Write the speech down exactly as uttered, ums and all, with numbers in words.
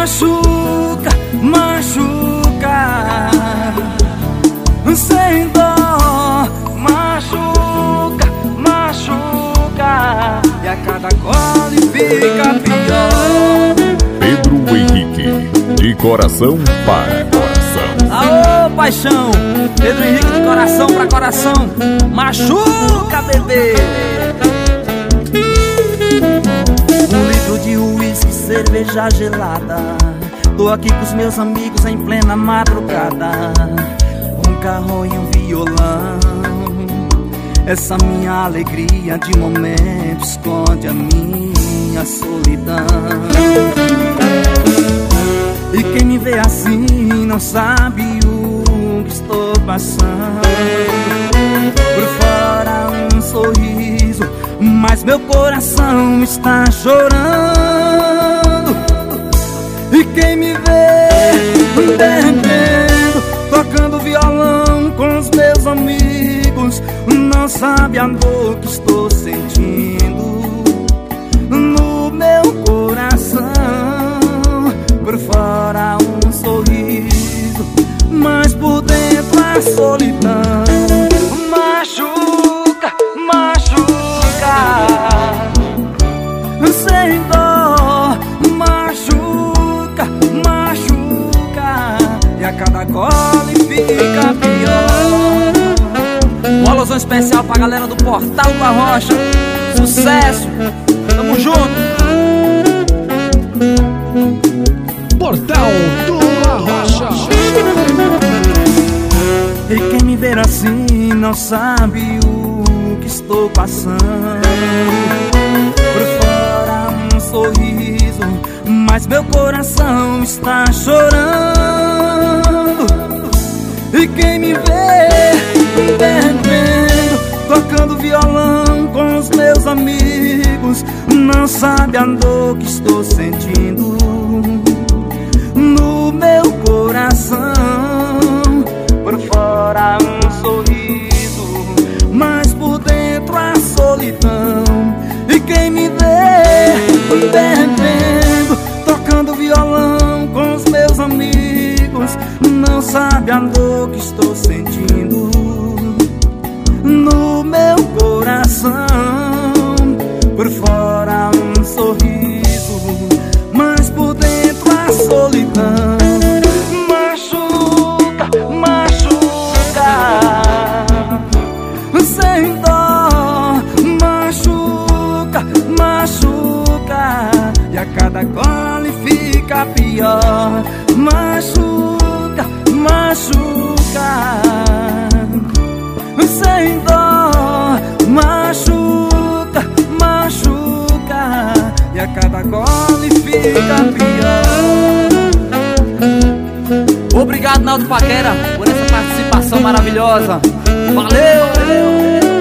machuca, machuca, sem dó, machuca, machuca, e a cada gole fica pior. Pedro Henrique, de coração para coração. Aô, paixão, Pedro Henrique, de coração pra coração. Machuca, bebê. Um litro de uísque, cerveja gelada. Tô aqui com os meus amigos em plena madrugada. Um carro e um violão. Essa minha alegria de momento esconde a minha solidão. E quem me vê assim não sabe o que estou passando. Por fora um sorriso, mas meu coração está chorando. E quem me vê bebendo, tocando violão com os meus amigos, não sabe a dor que estou sentindo no meu coração. Por fora um sorriso, mas por dentro a solidão. Machuca, machuca, sem dó, machuca, machuca, e a cada gole fica pior. Um alusão especial pra galera do Portal do Arrocha. Sucesso, tamo junto. Portal do Arrocha. E quem me ver assim não sabe o que estou passando. Por fora um sorriso, mas meu coração está chorando. E quem me vê bebendo, tocando violão com os meus amigos, não sabe a dor que estou sentindo no meu coração. Por fora um sorriso, mas por dentro a solidão. E quem me vê bebendo, tocando violão com os meus amigos, não sabe a dor que estou sentindo no meu coração. Por fora um sorriso, mas por dentro a solidão. Machuca, machuca, sem dó, machuca, machuca, e a cada gole fica pior. Machuca, machuca, sem dó, machuca, machuca, e a cada gole fica pior. Obrigado, Naldo Paquera, por essa participação maravilhosa. Valeu!